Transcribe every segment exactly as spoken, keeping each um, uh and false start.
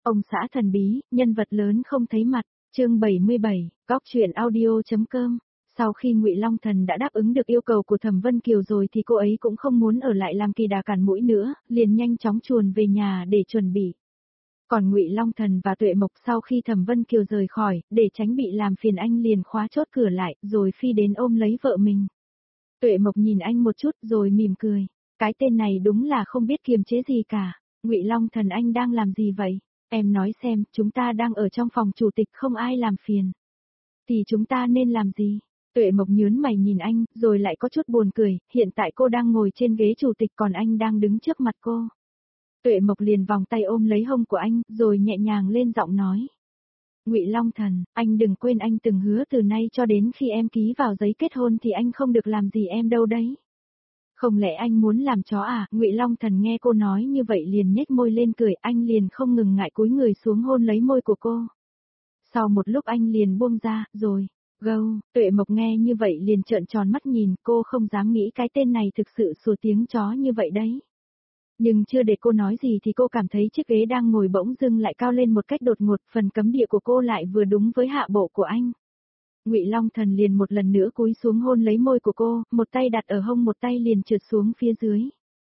Ông xã thần bí, nhân vật lớn không thấy mặt, chương bảy mươi bảy, góc truyện audio.com. Sau khi Ngụy Long Thần đã đáp ứng được yêu cầu của Thẩm Vân Kiều rồi thì cô ấy cũng không muốn ở lại làm kỳ đà cản mũi nữa, liền nhanh chóng chuồn về nhà để chuẩn bị. Còn Ngụy Long Thần và Tuệ Mộc sau khi Thẩm Vân Kiều rời khỏi, để tránh bị làm phiền anh liền khóa chốt cửa lại, rồi phi đến ôm lấy vợ mình. Tuệ Mộc nhìn anh một chút rồi mỉm cười, cái tên này đúng là không biết kiềm chế gì cả. Ngụy Long Thần, anh đang làm gì vậy? Em nói xem, chúng ta đang ở trong phòng chủ tịch không ai làm phiền. Thì chúng ta nên làm gì? Tuệ Mộc nhướng mày nhìn anh, rồi lại có chút buồn cười, hiện tại cô đang ngồi trên ghế chủ tịch còn anh đang đứng trước mặt cô. Tuệ Mộc liền vòng tay ôm lấy hông của anh, rồi nhẹ nhàng lên giọng nói. Ngụy Long Thần, anh đừng quên anh từng hứa từ nay cho đến khi em ký vào giấy kết hôn thì anh không được làm gì em đâu đấy. Không lẽ anh muốn làm chó à? Ngụy Long Thần nghe cô nói như vậy liền nhếch môi lên cười, anh liền không ngừng ngại cúi người xuống hôn lấy môi của cô. Sau một lúc anh liền buông ra, rồi, gâu, Tuệ Mộc nghe như vậy liền trợn tròn mắt nhìn, cô không dám nghĩ cái tên này thực sự sủa tiếng chó như vậy đấy. Nhưng chưa để cô nói gì thì cô cảm thấy chiếc ghế đang ngồi bỗng dưng lại cao lên một cách đột ngột, phần cấm địa của cô lại vừa đúng với hạ bộ của anh. Ngụy Long Thần liền một lần nữa cúi xuống hôn lấy môi của cô, một tay đặt ở hông một tay liền trượt xuống phía dưới.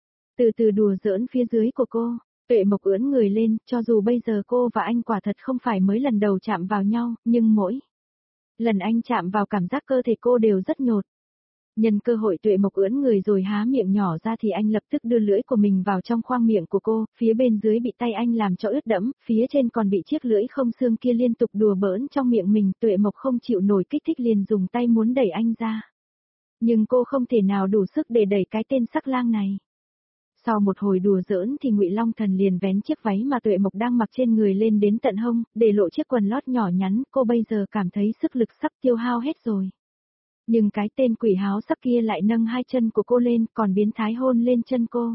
Từ từ đùa giỡn phía dưới của cô, Tuệ Mộc ưỡn người lên, cho dù bây giờ cô và anh quả thật không phải mới lần đầu chạm vào nhau, nhưng mỗi lần anh chạm vào cảm giác cơ thể cô đều rất nhột. Nhân cơ hội Tuệ Mộc ưỡn người rồi há miệng nhỏ ra thì anh lập tức đưa lưỡi của mình vào trong khoang miệng của cô, phía bên dưới bị tay anh làm cho ướt đẫm, phía trên còn bị chiếc lưỡi không xương kia liên tục đùa bỡn trong miệng mình, Tuệ Mộc không chịu nổi kích thích liền dùng tay muốn đẩy anh ra. Nhưng cô không thể nào đủ sức để đẩy cái tên sắc lang này. Sau một hồi đùa giỡn thì Ngụy Long Thần liền vén chiếc váy mà Tuệ Mộc đang mặc trên người lên đến tận hông, để lộ chiếc quần lót nhỏ nhắn, cô bây giờ cảm thấy sức lực sắp tiêu hao hết rồi. Nhưng cái tên quỷ háo sắc kia lại nâng hai chân của cô lên, còn biến thái hôn lên chân cô.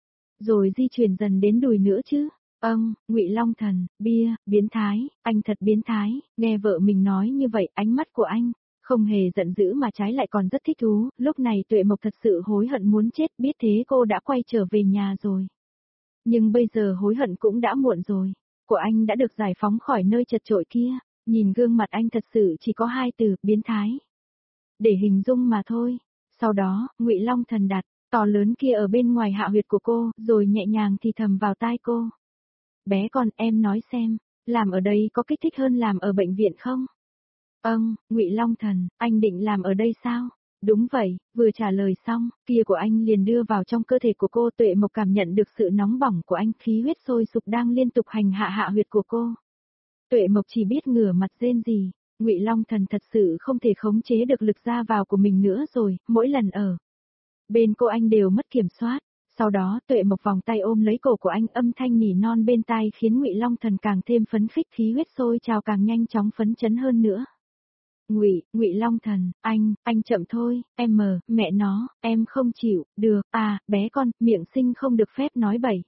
Rồi di chuyển dần đến đùi nữa chứ. Âng, Ngụy Long Thần, bia, biến thái, anh thật biến thái. Nghe vợ mình nói như vậy, ánh mắt của anh không hề giận dữ mà trái lại còn rất thích thú. Lúc này Tuệ Mộc thật sự hối hận muốn chết, biết thế cô đã quay trở về nhà rồi. Nhưng bây giờ hối hận cũng đã muộn rồi. Của anh đã được giải phóng khỏi nơi chật chội kia. Nhìn gương mặt anh thật sự chỉ có hai từ, biến thái. Để hình dung mà thôi. Sau đó, Ngụy Long Thần đặt to lớn kia ở bên ngoài hạ huyệt của cô, rồi nhẹ nhàng thì thầm vào tai cô. Bé con, em nói xem, làm ở đây có kích thích hơn làm ở bệnh viện không? Âng, Ngụy Long Thần, anh định làm ở đây sao? Đúng vậy, vừa trả lời xong, kia của anh liền đưa vào trong cơ thể của cô. Tuệ Mộc cảm nhận được sự nóng bỏng của anh, khí huyết sôi sục đang liên tục hành hạ hạ huyệt của cô. Tuệ Mộc chỉ biết ngửa mặt rên rỉ. Ngụy Long Thần thật sự không thể khống chế được lực ra vào của mình nữa rồi, mỗi lần ở bên cô anh đều mất kiểm soát. Sau đó Tuệ Mộc vòng tay ôm lấy cổ của anh, âm thanh nỉ non bên tai khiến Ngụy Long Thần càng thêm phấn khích, khí huyết sôi trào càng nhanh chóng phấn chấn hơn nữa. Ngụy, Ngụy Long Thần, anh, anh chậm thôi, em mờ, mẹ nó, em không chịu, được, à, bé con, miệng sinh không được phép nói bậy.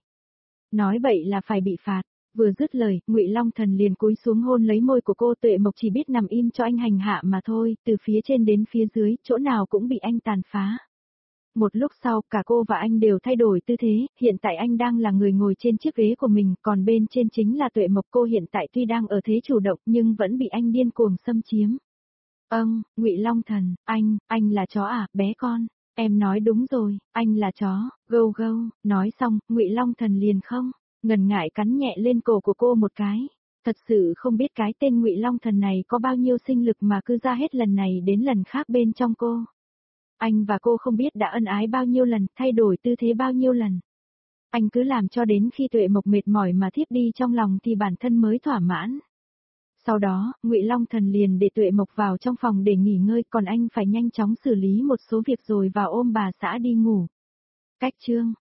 Nói bậy là phải bị phạt. Vừa dứt lời, Ngụy Long Thần liền cúi xuống hôn lấy môi của cô. Tuệ Mộc chỉ biết nằm im cho anh hành hạ mà thôi, từ phía trên đến phía dưới, chỗ nào cũng bị anh tàn phá. Một lúc sau, cả cô và anh đều thay đổi tư thế, hiện tại anh đang là người ngồi trên chiếc ghế của mình, còn bên trên chính là Tuệ Mộc. Cô hiện tại tuy đang ở thế chủ động nhưng vẫn bị anh điên cuồng xâm chiếm. Âng, Ngụy Long Thần, anh, anh là chó à, bé con? Em nói đúng rồi, anh là chó, gâu gâu. Nói xong, Ngụy Long Thần liền không ngần ngại cắn nhẹ lên cổ của cô một cái. Thật sự không biết cái tên Ngụy Long Thần này có bao nhiêu sinh lực mà cứ ra hết lần này đến lần khác bên trong cô. Anh và cô không biết đã ân ái bao nhiêu lần, thay đổi tư thế bao nhiêu lần. Anh cứ làm cho đến khi Tuệ Mộc mệt mỏi mà thiếp đi trong lòng thì bản thân mới thỏa mãn. Sau đó, Ngụy Long Thần liền để Tuệ Mộc vào trong phòng để nghỉ ngơi, còn anh phải nhanh chóng xử lý một số việc rồi vào ôm bà xã đi ngủ. Cách chương